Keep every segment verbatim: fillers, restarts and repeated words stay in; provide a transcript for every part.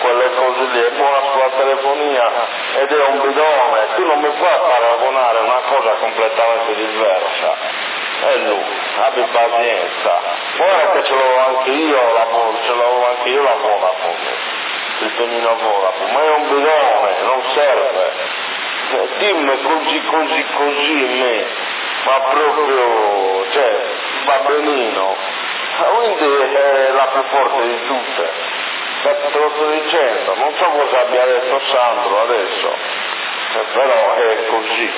quelle cose lì, è buona sulla telefonia ed è un bidone, tu non mi puoi paragonare una cosa completamente diversa. E lui, abbi pazienza, guarda che ce l'avevo anche io, la, ce l'avevo anche io la Vodafone, il pennino Vodafone, ma è un bidone, non serve. Dimmi così, così, così me, ma proprio, cioè, va benino. Quindi è la più forte di tutte, te lo sto dicendo, non so cosa abbia detto Sandro adesso, però è così.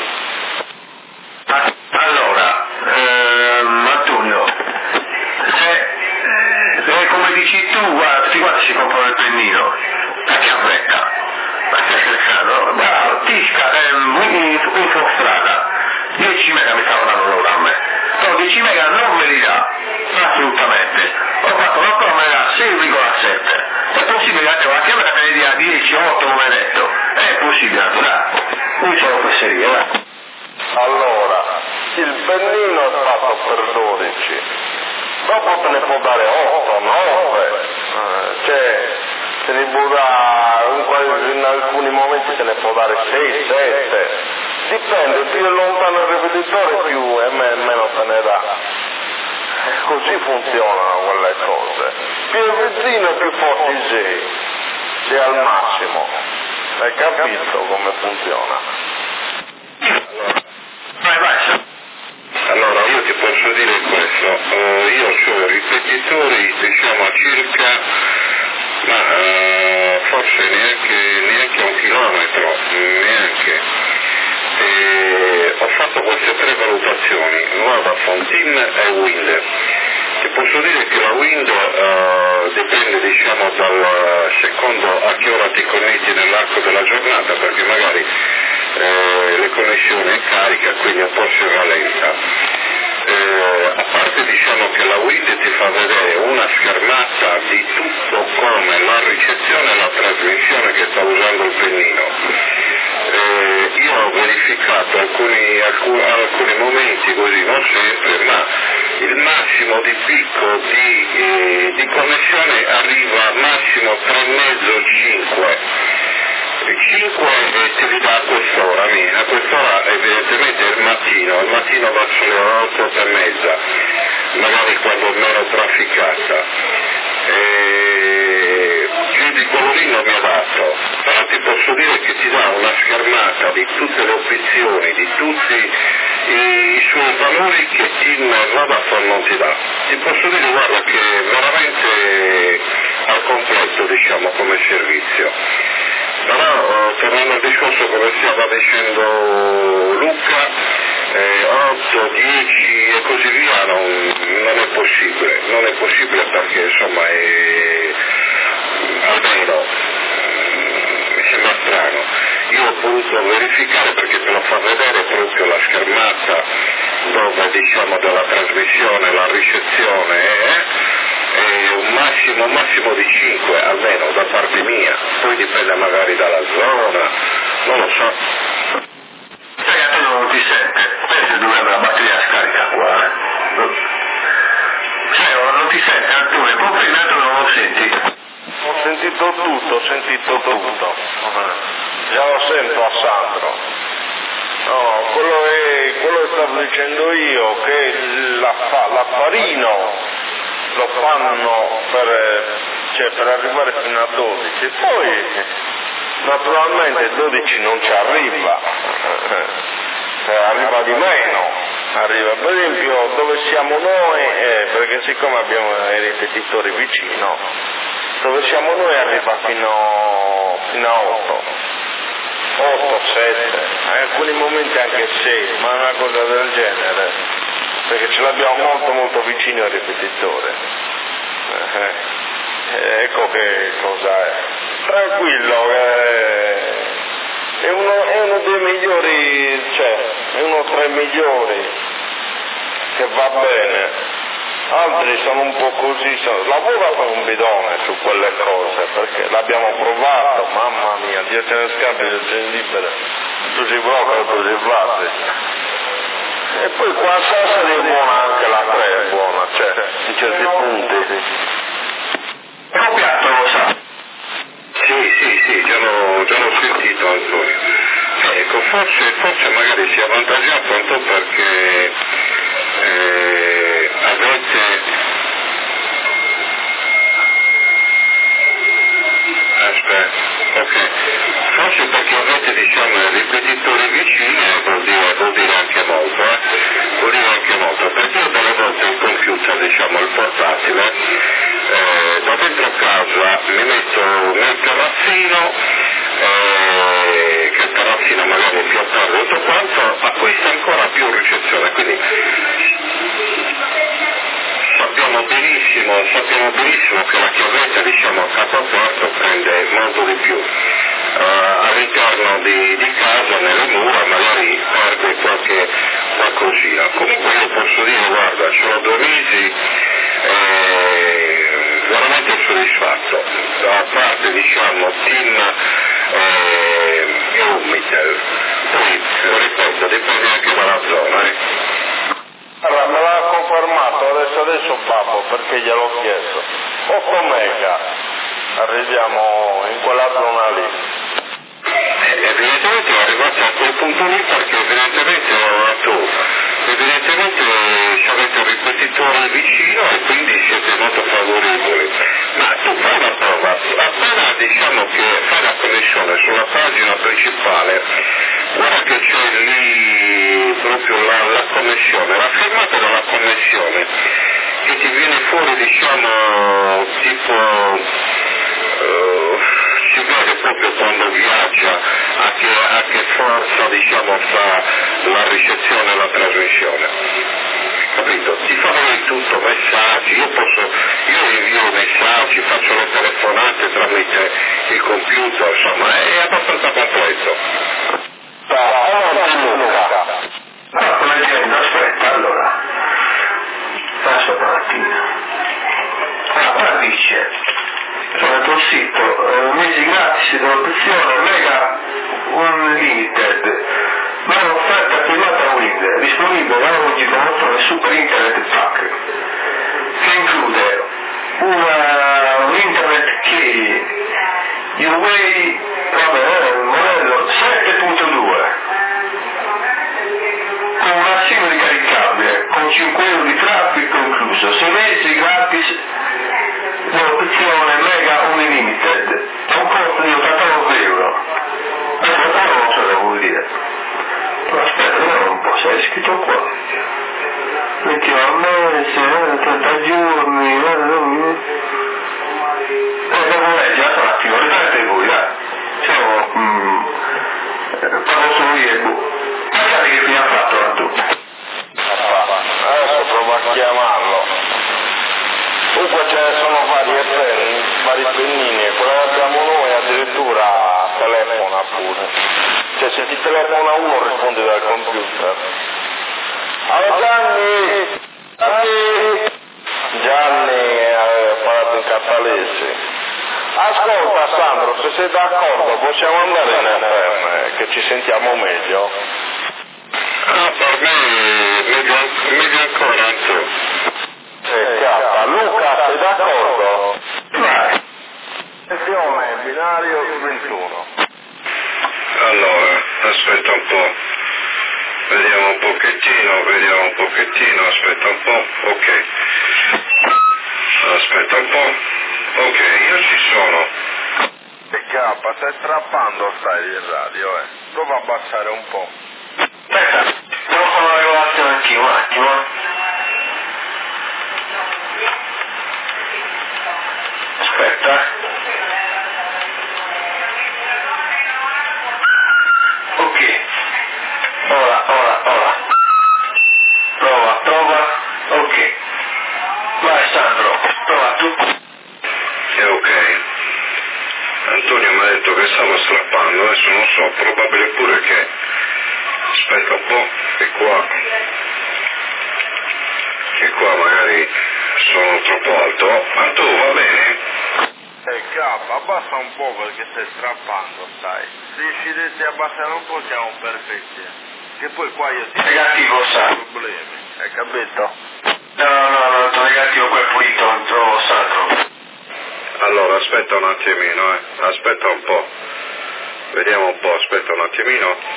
Allora, ehm, Antonio, se, se come dici tu, guarda, tutti quanti si comprano il pennino, a che fretta? No, da Tisca, ehm, in, in strada, dieci mega mi stavano dando loro a me, però dieci mega non me li dà, assolutamente, ho fatto una promessa sei virgola sette, è possibile che la chiamata me ne dia dieci, otto come hai detto, è possibile, naturale, non sono fesserie, eh. Allora, il pennino è fatto per dodici, dopo te ne può dare otto, nove, eh, cioè te ne può dare, in alcuni momenti te ne può dare sei, sette, dipende, più è lontano il ripetitore più e meno te ne dà. Così funzionano quelle cose, più è vicino più forti sei, sei al massimo, hai capito come funziona? Allora io ti posso dire questo, uh, io ho ripetitori diciamo a circa, ma uh, forse neanche, neanche un chilometro, neanche. E ho fatto queste tre valutazioni, Vodafone, TIM e Wind. Ti posso dire che la Wind uh, dipende diciamo dal secondo a che ora ti connetti nell'arco della giornata, perché magari eh, le connessioni è carica, quindi un po' si rallenta. Eh, a parte diciamo che la Wind ti fa vedere una schermata di tutto come la ricezione e la trasmissione che sta usando il pennino. Eh, io ho verificato alcuni, alcuni, alcuni momenti così, non sempre, ma il massimo di picco di, eh, di connessione arriva massimo tre e mezzo cinque. cinque eh, ti ridà a quest'ora, a quest'ora evidentemente è il mattino, il mattino verso le otto e mezza, magari quando è meno trafficata. E più di quello lì non mi ha dato, però ti posso dire che ti dà una schermata di tutte le opzioni, di tutti i, i suoi valori che TIM Vodafone non ti dà. Ti posso dire guarda che è veramente al completo diciamo come servizio. Però tornando al discorso come stava dicendo Luca, eh, otto, dieci e così via non, non è possibile, non è possibile perché insomma è, almeno mi sembra strano. Io ho voluto verificare perché te lo fa vedere proprio la schermata dove diciamo della trasmissione, la ricezione è eh, un massimo, un massimo di cinque almeno da parte mia, poi dipende magari dalla zona, non lo so. Sai, a te non ti sente, pensi dovrebbe la batteria scarica qua, eh? Sai, non ti sente Antonio, complimento non lo senti. Ho sentito tutto, ho sentito tutto, già lo sento a Sandro. No, quello che, quello che stavo dicendo io, che l'affa, l'affarino lo fanno per, cioè, per arrivare fino a dodici e poi naturalmente dodici non ci arriva, cioè, arriva di meno, arriva per esempio dove siamo noi, eh, perché siccome abbiamo i ripetitori vicino, dove siamo noi arriva fino, fino a otto, otto, sette, in alcuni momenti anche sei, ma è una cosa del genere. Perché ce l'abbiamo molto molto vicino al ripetitore. Eh, ecco che cosa è. Tranquillo, eh, è, uno, è uno dei migliori, cioè, è uno tra i migliori, che va bene. Altri sono un po' così, sono, lavora per un bidone su quelle cose, perché l'abbiamo provato, mamma mia, Dio ce ne scambi, Dio ce ne libera, tu sei broker, tu sei flatte. E poi qua a Sassari è buona anche la tre, è buona, cioè, in certi punti. È un piatto, lo sa. Sì, forse, forse magari si è avvantaggiato un po' perché eh, avete... Aspetta, ok. Forse perché avete diciamo i ripetitori vicini vuol dire, vuol dire anche molto, eh? Vuol dire anche molto, perché io delle volte il computer, diciamo il portatile, eh, da dentro casa mi metto nel terrazzino, eh, che il terrazzino magari è più aperto e tutto quanto, ma questa ancora più ricezione, quindi sappiamo benissimo, sappiamo benissimo che la chiavetta diciamo a capo aperto prende molto di più. Uh, all'interno di, di casa, nelle mura, magari perde qualche qualcosina. Comunque io posso dire, guarda, sono due mesi eh, veramente soddisfatto, da parte diciamo team eh, Umitel. Poi, ripeto, dipende anche dalla zona. Eh. Allora, me l'ha confermato adesso adesso babbo perché gliel'ho chiesto. otto mega, arriviamo in quella zona lì. Evidentemente è arrivato a quel punto lì perché evidentemente tu, evidentemente avete un ripetitore vicino e quindi siete molto favorevoli. Ma tu fai una prova, appena diciamo che fai la connessione sulla pagina principale, guarda che c'è lì proprio la, la connessione, la fermata della connessione, che ti viene fuori diciamo tipo... Uh, si vede proprio quando viaggia a che, a che forza diciamo fa la ricezione e la trasmissione, capito? Ti fa vedere tutto, messaggi, io posso, io invio messaggi, faccio le telefonate tramite il computer, insomma è abbastanza complesso. No, come dicendo, aspetta, allora faccio un attimo. Ah, qua dice sul tuo sito, eh, mesi gratis dell'opzione Mega Unlimited, ma è un'offerta privata Wind, disponibile da oggi con opzione Super Internet Pack, che include una, un internet che Huawei, vabbè, il modello sette punto due, con una SIM ricaricabile, con cinque euro di traffico incluso, sei mesi gratis l'opzione Mega Unlimited a un costo di ottantanove euro. Allora non so che vuol dire. Ma aspetta, vediamo un po', se è scritto qua. Mettiamo a mese, trenta giorni, eh, devo leggere un attimo, ripetate voi, dai. Siamo, mm, parlo solo io, pensate che fine ha fatto tu? Adesso provo a chiamarlo. Comunque ce ne sono varie penni, vari pennini e quello che abbiamo noi addirittura telefona pure. Cioè se ti telefona uno rispondi dal computer. Allora Gianni! Gianni! Gianni ha parlato in catalese. Ascolta Sandro, se sei d'accordo possiamo andare in F M che ci sentiamo meglio. Ah, per me meglio, meglio ancora anche. Eh, K. Luca, sei d'accordo? Vai. Attenzione, binario ventuno. Allora, aspetta un po'. Vediamo un pochettino, vediamo un pochettino, aspetta un po', ok. Aspetta un po'. Ok, io ci sono. E K, stai strappando stai il radio, eh. Prova a abbassare un po'. Aspetta, devo fare una regolazione anch'io, un attimo. Aspetta. Ok. Ora, ora, ora. Prova, prova. Ok. Vai Sandro, prova tu. È ok. Antonio mi ha detto che stava strappando, adesso non so, probabile pure che... Aspetta un po', che qua... Che qua magari sono troppo alto. Ma tu va bene? Eh K, abbassa un po' perché stai strappando, sai. Se riuscirete a abbassare un po' siamo perfetti. Che poi qua io ti... Negativo, sai. problemi, hai capito? No, no, no, no, negativo quel pulito, non trovo Sandro. Allora, aspetta un attimino, eh. Aspetta un po'. Vediamo un po', aspetta un attimino.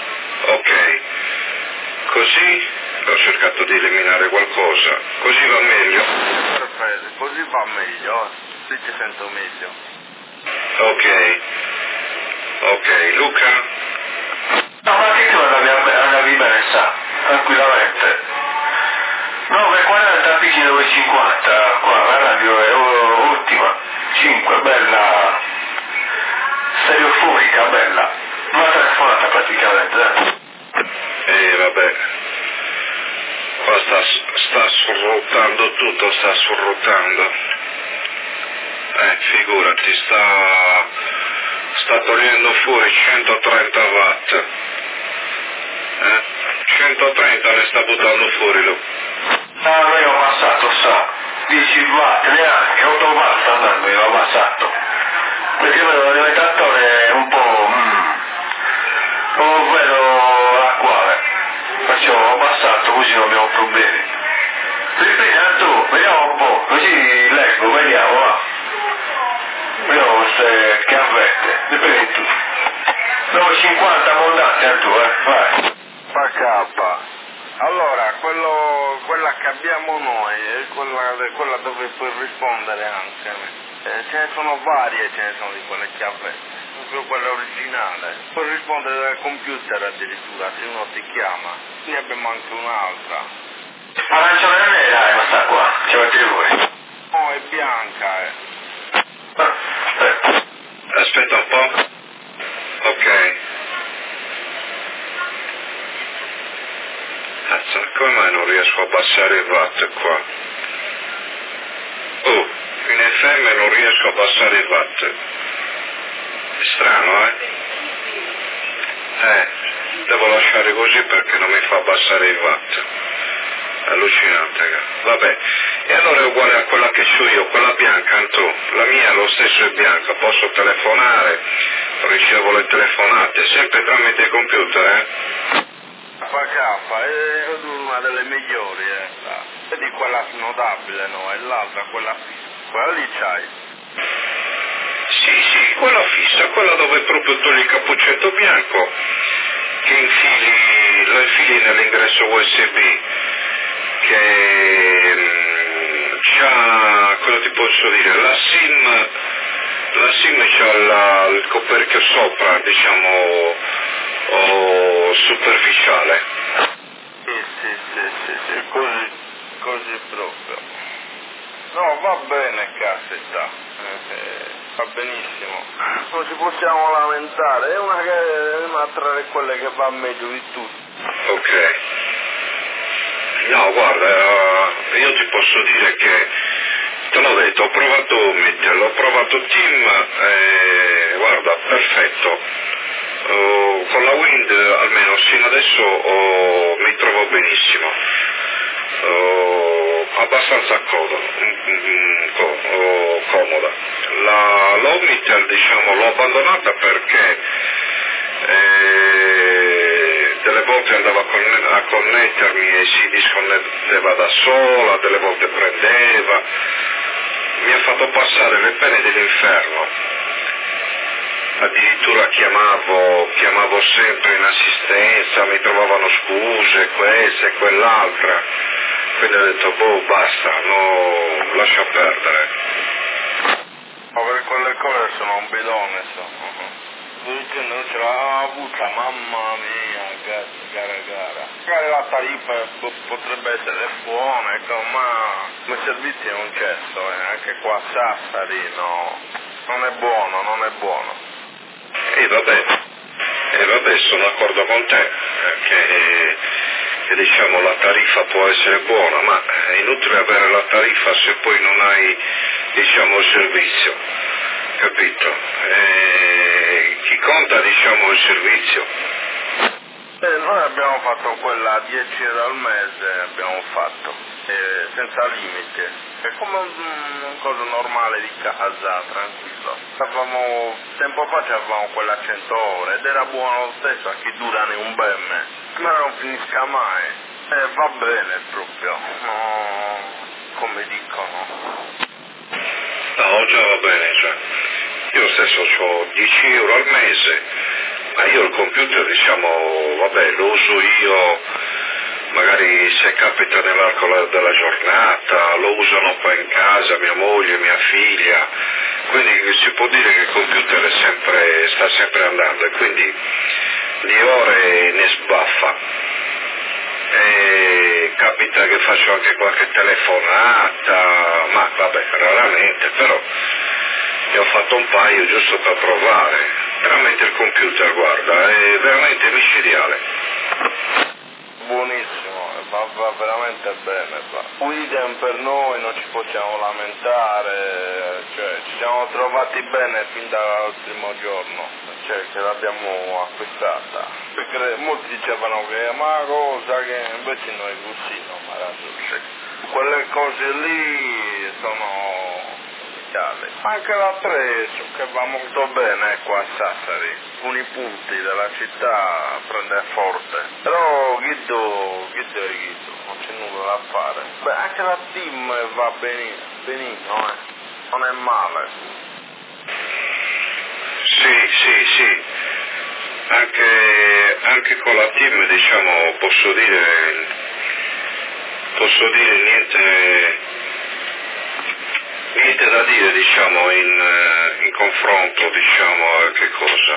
Ok, così ho cercato di eliminare qualcosa, così va meglio? Perfetto, così va meglio, sì ci sento meglio. Ok, ok, Luca? No, ma che tu andavi bene, sa, tranquillamente. nove quaranta picchi nove cinquanta, qua la radio è ottima, cinque, bella, stereofonica, bella, una telefonata praticamente. Eh vabbè, qua sta, sta surrottando tutto, sta surrottando. Eh, figurati, sta, sta togliendo fuori centotrenta watt. Eh? centotrenta ne sta buttando fuori lui. No, noi ho passato, sa, dieci watt, neanche, otto watt sta andando, io ho passato. Perché avevo l'alimentatore un po', mm, non vedo la quale, perciò ho passato così non abbiamo problemi. Riprenda tu, vediamo un po', così leggo, vediamo, va. Vediamo se che avverte, riprendi tu. nove cinquanta mondate a tu, eh, vai. Fa K. Allora, quello, quella che abbiamo noi è quella, quella dove puoi rispondere anche. Eh, ce ne sono varie, ce ne sono di quelle che avverte. Proprio quella originale. Puoi rispondere dal computer addirittura, se uno ti chiama. Ne abbiamo anche un'altra. Arancione e nera è questa qua, ce l'avete voi. No, è bianca, eh. Aspetta. Aspetta un po'. Ok. Cazzo, come mai non riesco a abbassare il watt qua? Oh, in F M non riesco a abbassare il watt. È strano, eh? Eh, devo lasciare così perché non mi fa abbassare il watt. È allucinante, raga. Vabbè. E allora è uguale a quella che ho io, quella bianca, Antò. La mia lo stesso è bianca, posso telefonare, ricevo le telefonate, sempre tramite computer, eh? F K è una delle migliori, eh. Vedi quella snodabile, no? E l'altra, quella fissa. Quella lì c'hai. Sì, sì, quella fissa, quella dove proprio togli il cappuccetto bianco, che infili, lo infili nell'ingresso U S B, che mh, c'ha, cosa ti posso dire, la SIM, la SIM c'ha la, il coperchio sopra, diciamo, o superficiale. Sì, sì, sì, sì, sì, così, così proprio. No, va bene, caspita, eh, eh, va benissimo. Non ci possiamo lamentare, è una, che, è una tra quelle che va meglio di tutte. Ok. No, guarda, io ti posso dire che, te l'ho detto, ho provato Omnitel, ho provato Team, e guarda, perfetto. Uh, con la Wind almeno sino adesso oh, mi trovo benissimo, uh, abbastanza comoda, mm, co- oh, comoda. La, l'Omnitel diciamo l'ho abbandonata perché eh, delle volte andava a, conne- a connettermi e si disconnetteva da sola, delle volte prendeva, mi ha fatto passare le pene dell'inferno. Addirittura chiamavo, chiamavo sempre in assistenza, mi trovavano scuse, questa e quell'altra, quindi ho detto, boh, basta, no, lascia perdere. Ma per quelle cose sono un bidone, sono. Dicendo non ce l'ha avuta, mamma mia, gara, gara, gara. Magari la tariffa potrebbe essere buona, ecco, ma come servizio non c'è, eh, anche qua a Sassari, no, non è buono, non è buono. E vabbè, e vabbè, sono d'accordo con te, eh, che, che diciamo la tariffa può essere buona, ma è inutile avere la tariffa se poi non hai, diciamo, il servizio, capito? E chi conta, diciamo, il servizio? Eh, noi abbiamo fatto quella a dieci euro al mese, abbiamo fatto, eh, senza limite. È come un, una cosa normale di casa, tranquillo. Avevamo, tempo fa avevamo quella a cento ore ed era buono lo stesso, a chi durane un bel mese. Ma non finisca mai. Eh, va bene proprio, no, come dicono. No, già va bene, cioè. Io stesso ho dieci euro al mese, Ma io il computer, diciamo, vabbè, lo uso io, magari se capita nell'arco della giornata, lo usano qua in casa, mia moglie, mia figlia, quindi si può dire che il computer è sempre, sta sempre andando e quindi di ore ne sbaffa. E capita che faccio anche qualche telefonata, ma vabbè, raramente, però ne ho fatto un paio giusto per provare. Veramente il computer, guarda, è veramente micidiale. Buonissimo, va, va veramente bene. Va. Idem per noi, non ci possiamo lamentare, cioè ci siamo trovati bene fin dal primo giorno, cioè che l'abbiamo acquistata. Perché molti dicevano che ma cosa che invece noi così non ma cioè, quelle cose lì sono anche la tre che va molto bene qua a Sassari, alcuni punti della città prende forte, però Guido, Guido è Guido, non c'è nulla da fare. Beh, anche la team va benino, benino eh? Non è male. Sì, sì, sì, anche, anche con la team diciamo posso dire, posso dire niente... Niente da dire, diciamo, in, in confronto, diciamo, a che cosa.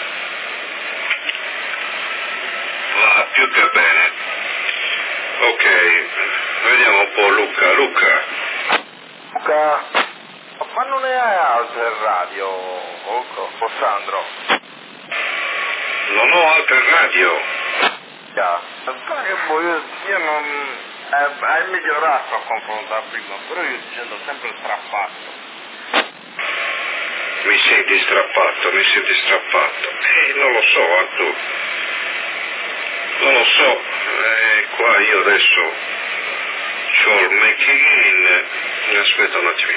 Va più che bene. Ok, vediamo un po' Luca. Luca. Luca, ma non ne hai altre radio, o, o Sandro? Non ho altre radio. Yeah. Perché poi io, io non... Eh, hai migliorato a confronto a prima, però io ti sento sempre strappato. Mi senti strappato, mi senti strappato. Eh, non lo so, Artù. Non lo so. Eh, qua io adesso c'ho il making in. Aspetta un attimino.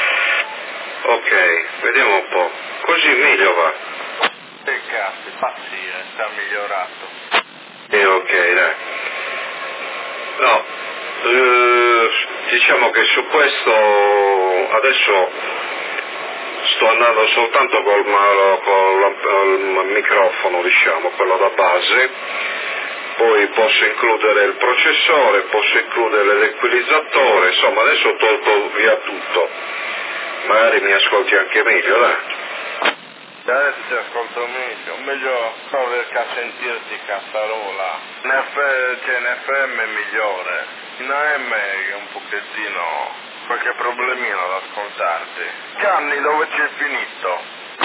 Ok, vediamo un po'. Così meglio va. Che cazzo, ma sì, eh, sta migliorato. Eh, ok, dai. No, eh, diciamo che su questo adesso sto andando soltanto col, col, col microfono, diciamo, quello da base, poi posso includere il processore, posso includere l'equalizzatore, insomma adesso ho tolto via tutto, magari mi ascolti anche meglio, dai. Adesso ti ascolto meglio, meglio non riesco a sentirti cazzarola. In, F, cioè, in F M è migliore, in A M è un pochettino qualche problemino ad ascoltarti. Gianni, dove c'è finito?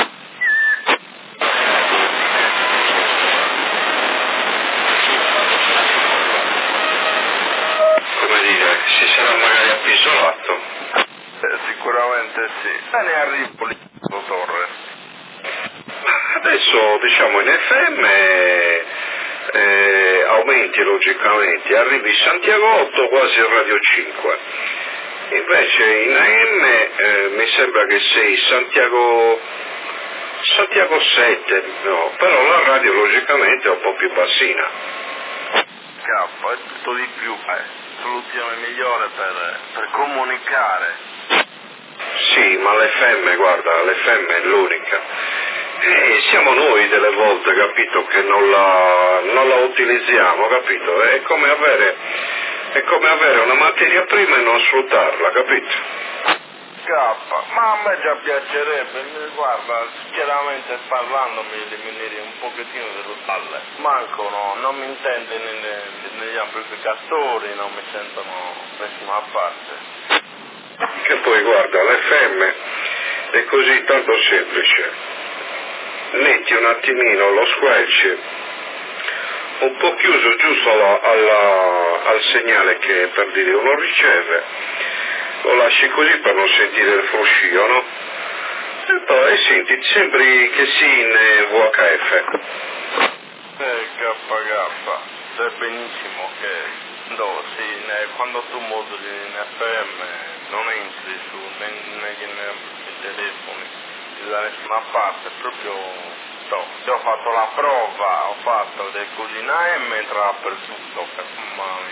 Come dire, si sarà magari appisolato? Eh, sicuramente sì. E ne arrivo lì, Torre. Adesso diciamo in F M eh, aumenti logicamente, arrivi a Santiago otto quasi a Radio cinque, invece in A M eh, mi sembra che sei Santiago, Santiago sette, no, però la radio logicamente è un po' più bassina. K, è tutto di più, eh. Soluzione migliore per, per comunicare. Sì, ma l'F M, guarda, l'F M è l'unica. Eh, siamo noi delle volte, capito, che non la, non la utilizziamo, capito? È come avere, è come avere una materia prima e non sfruttarla, capito? K, ma a me già piacerebbe, guarda, chiaramente parlando mi diminuire un pochettino delle palle. Mancano, non mi intende negli, negli amplificatori, non mi sentono nessuna parte. Che poi guarda, l'F M è così tanto semplice. Metti un attimino lo squelch un po' chiuso giusto alla, alla, al segnale che per dire uno riceve, lo lasci così per non sentire il fruscio, no? E poi senti, sembri che sia in V H F. Eh, K K, sai benissimo che no, sì, ne, quando tu moduli in F M non entri su negli, negli, negli telefoni da nessuna parte, proprio no. Io ho fatto la prova, ho fatto del così in A M, entra dappertutto, mamma mia.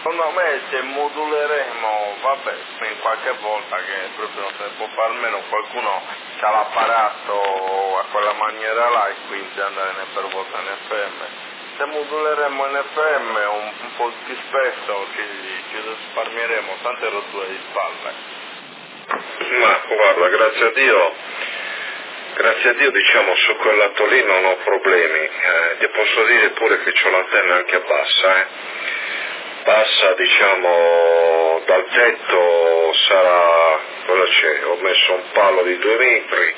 Secondo me se moduleremo, vabbè, in qualche volta che proprio non se ne può fare, almeno qualcuno c'ha l'apparato a quella maniera là e quindi andare per volta in F M. Se moduleremo in F M un, un po' più spesso ci, ci risparmieremo tante rotture di spalle. Ma guarda, grazie a Dio, grazie a Dio diciamo su quel lato lì non ho problemi, eh, ti posso dire pure che c'ho l'antenna anche bassa, eh. Bassa diciamo dal tetto sarà, cosa c'è, ho messo un palo di due metri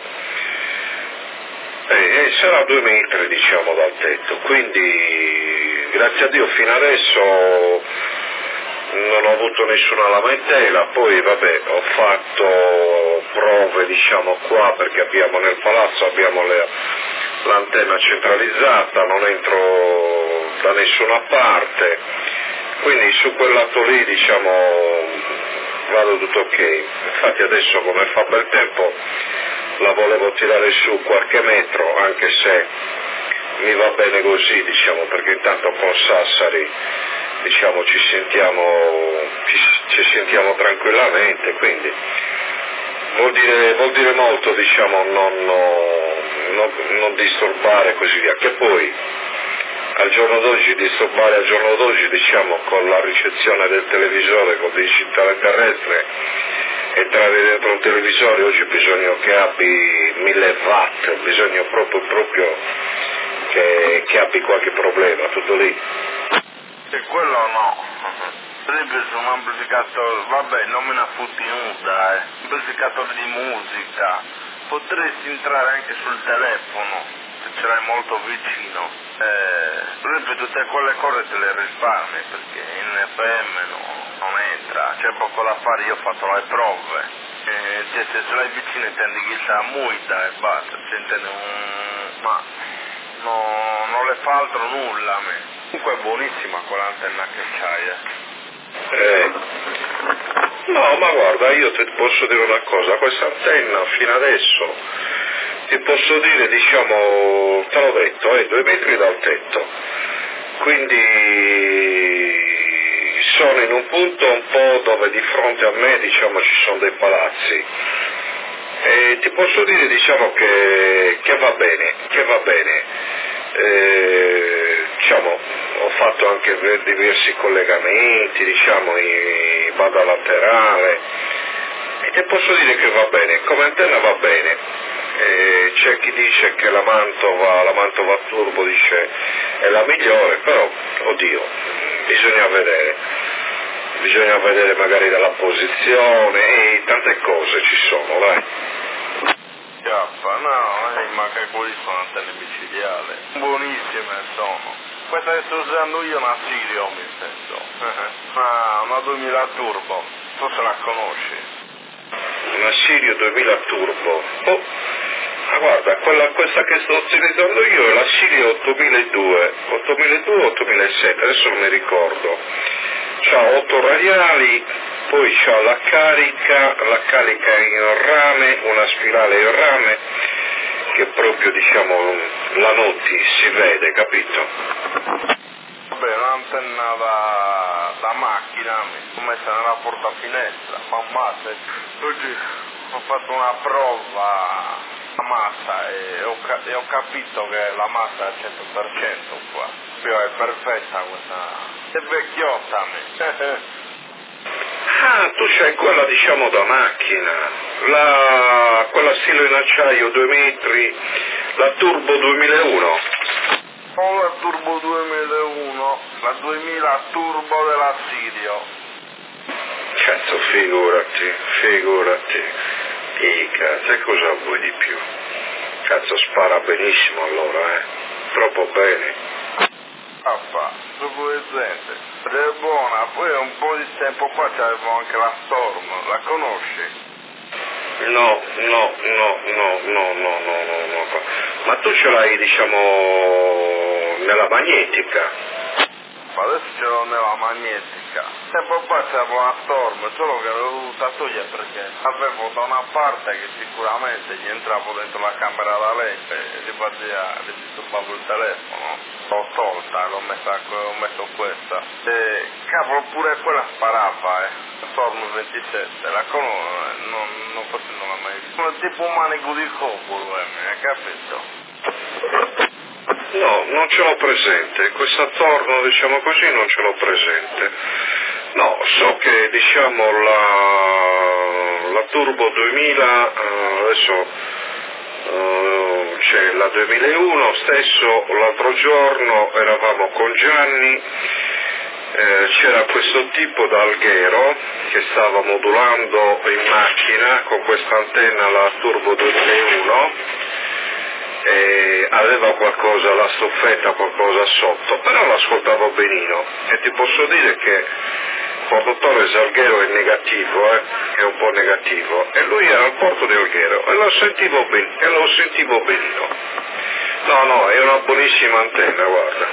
e, e sarà due metri diciamo dal tetto, quindi grazie a Dio fino adesso non ho avuto nessuna lamentela. Poi vabbè, ho fatto prove diciamo qua perché abbiamo nel palazzo abbiamo le, l'antenna centralizzata, non entro da nessuna parte, quindi su quel lato lì diciamo vado tutto ok. Infatti adesso come fa bel tempo la volevo tirare su qualche metro, anche se mi va bene così diciamo, perché intanto con Sassari diciamo ci sentiamo ci, ci sentiamo tranquillamente, quindi vuol dire, vuol dire molto diciamo non, non, non disturbare così via, che poi al giorno d'oggi disturbare al giorno d'oggi diciamo con la ricezione del televisore con digitale terrestre, entrare dentro un televisore oggi bisogna che abbi mille watt, bisogna proprio proprio che, che abbi qualche problema, tutto lì. E quello no. Per esempio su un amplificatore, vabbè non me ne fotti nuda, eh. Amplificatore di musica, potresti entrare anche sul telefono, se ce l'hai molto vicino. Eh, per esempio tutte quelle cose te le risparmi, perché in F M no, non entra, c'è poco da fare, io ho fatto le prove. Eh, cioè, se ce l'hai vicino intendi che sta muita e basta, cioè, intendi un... ma no, non le fa altro nulla a me. Comunque è buonissima quell'antenna che c'hai, eh. Eh, no, ma guarda, io ti posso dire una cosa, questa antenna fino adesso, ti posso dire, diciamo, te l'ho detto, è due metri dal tetto, quindi sono in un punto un po' dove di fronte a me, diciamo, ci sono dei palazzi. E ti posso dire, diciamo, che, che va bene, che va bene. Eh, diciamo, ho fatto anche diversi collegamenti, diciamo, in banda laterale, e ti posso dire che va bene, come antenna va bene. Eh, c'è chi dice che la Mantova, la Mantova Turbo dice è la migliore, però, oddio, bisogna vedere. Bisogna vedere magari dalla posizione e tante cose ci sono, dai. Chiappa, no, eh, ma che quelli sono antenne micidiali. Buonissime sono. Questa che sto usando io è una Sirio, mi sento. Una, una duemila Turbo, tu se la conosci? Una Sirio duemila Turbo. Oh, ma guarda, quella, questa che sto utilizzando io è la Sirio ottomiladue, ottomiladue o ottomilasette, adesso non mi ricordo. C'ha otto radiali, poi c'ha la carica, la carica in rame, una spirale in rame, che proprio diciamo la noti, si vede, capito? Vabbè, un'antenna da, da macchina, ho messa nella porta finestra, ma ammazza, oggi ho fatto una prova a massa e ho, e ho capito che la massa è al cento per cento qua. È perfetta questa, è vecchiotta a me. Ah, tu c'hai quella diciamo da macchina, la, quella stile in acciaio due metri, la Turbo duemilauno. Ho la Turbo duemilauno, la duemila Turbo della Sirio. Cazzo, figurati, figurati. E cazzo, e cosa vuoi di più? Cazzo, spara benissimo allora, eh. Troppo bene. Papà, dopo le gente, è buona, poi un po' di tempo fa c'avevo anche la Storm, la conosci? No, no, no, no, no, no, no, no, no. Ma tu ce l'hai, diciamo, nella magnetica? Adesso ce l'ho nella magnetica. fresca. E poi passavo una Storm, solo che l'avevo dovuta togliere perché avevo da una parte che sicuramente gli entravo dentro la camera da letto e gli faceva, gli disturbavo il telefono. L'ho tolta, l'ho messa, ho messo questa. E cavolo, pure quella sparava, eh. Storm ventisette, la conosco, non, non forse non l'ho mai vista. È tipo un manico di cobolo, eh, hai capito? No, non ce l'ho presente, questa Torno, diciamo così, non ce l'ho presente. No, so che, diciamo, la, la Turbo duemila, eh, adesso eh, c'è la duemilauno, stesso l'altro giorno eravamo con Gianni, eh, c'era questo tipo da Alghero che stava modulando in macchina con questa antenna, la Turbo duemilauno, e aveva qualcosa, la stoffetta, qualcosa sotto, però l'ascoltavo benino e ti posso dire che il conduttore Alghero è negativo, eh, è un po' negativo, e lui era al porto di Alghero e lo sentivo ben, e lo sentivo benino. No, no, è una buonissima antenna, guarda.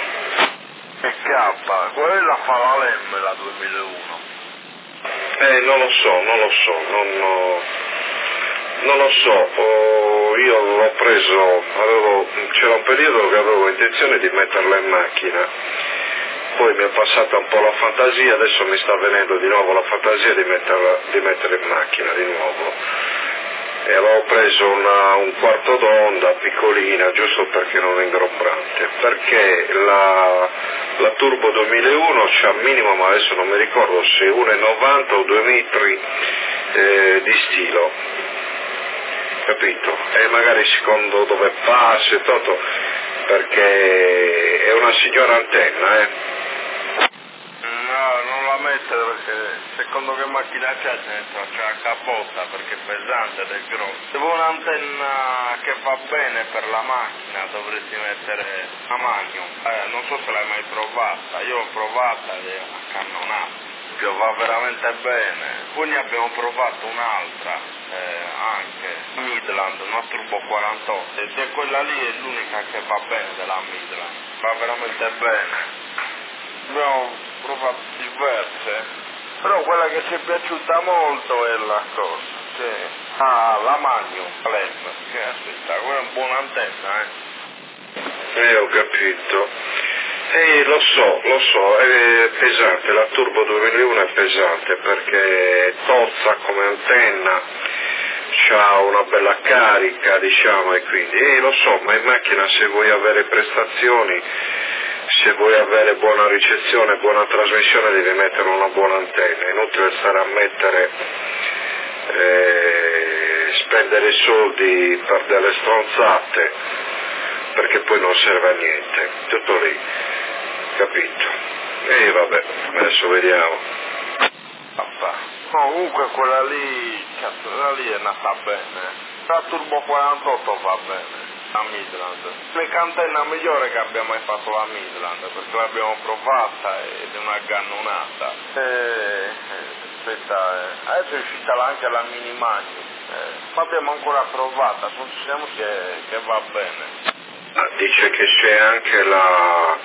E K, quella fa la Lem, la duemilauno. Eh, non lo so, non lo so, non... Ho... Non lo so, oh, io l'ho preso, avevo, c'era un periodo che avevo intenzione di metterla in macchina, poi mi è passata un po' la fantasia, adesso mi sta venendo di nuovo la fantasia di metterla, di mettere in macchina di nuovo. E avevo preso una, un quarto d'onda piccolina, giusto perché non è ingombrante, perché la, la Turbo duemilauno c'ha minimo, ma adesso non mi ricordo se uno virgola novanta o due metri eh, di stilo. Capito? E magari secondo dove passa e tutto, perché è una signora antenna, eh? No, non la mettere perché secondo che macchina c'è dentro, c'è la capotta perché è pesante ed è grossa. Se vuoi un'antenna che va bene per la macchina dovresti mettere a Magnum, eh, non so se l'hai mai provata, io l'ho provata ed è una cannonata. Va veramente bene. Poi ne abbiamo provato un'altra, eh, anche Midland, una Turbo quarantotto, ed è quella lì è l'unica che va bene della Midland, va veramente bene. Abbiamo provato diverse, però quella che ci è piaciuta molto è la cosa, sì. Ah, la Magnum, Lem, che aspetta, quella è una buona antenna, eh. Eh, ho capito. Eh, lo so, lo so, è pesante, la Turbo duemilauno è pesante perché è tozza come antenna, c'ha una bella carica, diciamo, e quindi, eh, lo so, ma in macchina se vuoi avere prestazioni, se vuoi avere buona ricezione, buona trasmissione, devi mettere una buona antenna, è inutile stare a mettere, eh, spendere soldi per delle stronzate, perché poi non serve a niente, tutto lì. Capito? E vabbè, adesso vediamo. Papà. Comunque quella lì, cazzo, quella lì è nata bene. La Turbo quarantotto va bene, la Midland. L'unica antenna migliore che abbia mai fatto la Midland, perché l'abbiamo provata ed è una gannonata. E, aspetta, eh, adesso è uscita anche la Mini Magnum. Eh, ma abbiamo ancora provata, consideriamo che, che va bene. Ah, dice che c'è anche la...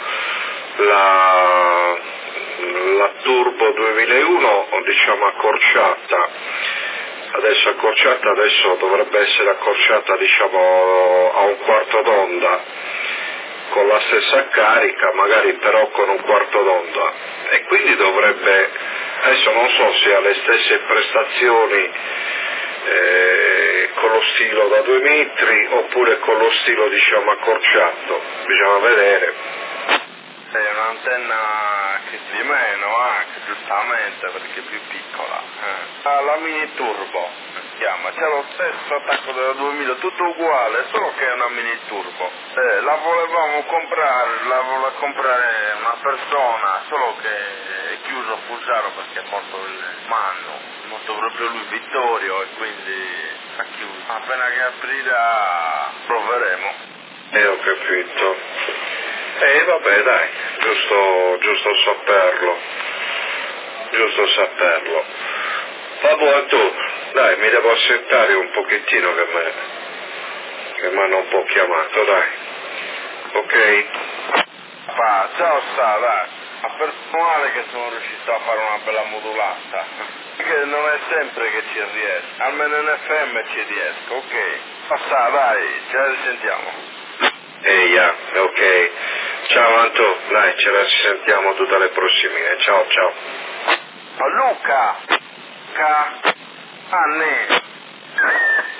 La, la Turbo duemilauno, diciamo accorciata, adesso accorciata, adesso dovrebbe essere accorciata, diciamo, a un quarto d'onda, con la stessa carica, magari però con un quarto d'onda, e quindi dovrebbe, adesso non so se ha le stesse prestazioni eh, con lo stilo da due metri oppure con lo stilo, diciamo, accorciato, bisogna vedere. È un'antenna che di meno anche, giustamente, perché è più piccola. Eh. Ah, la Mini Turbo si chiama, c'è lo stesso attacco della duemila, tutto uguale, solo che è una Mini Turbo. Eh, la volevamo comprare, la voleva comprare una persona, solo che è chiuso Fusaro perché è morto il Manno, è morto proprio lui Vittorio e quindi ha chiuso. Appena che aprirà proveremo. Eh, ho capito. Eh vabbè dai, giusto, giusto saperlo, giusto saperlo. Vabbè tu, dai, mi devo assentare un pochettino che me, che mi hanno un po' chiamato, dai. Ok? Pa, ciao sta, dai. Ma per male che sono riuscito a fare una bella modulata. Che non è sempre che ci riesco, almeno in F M ci riesco, ok. Passa, dai, ce la risentiamo. Ehi, yeah, ok. Ciao Anto, dai, ce la sentiamo tutte le prossime. Ciao, ciao. Oh, Luca! Luca! Anni!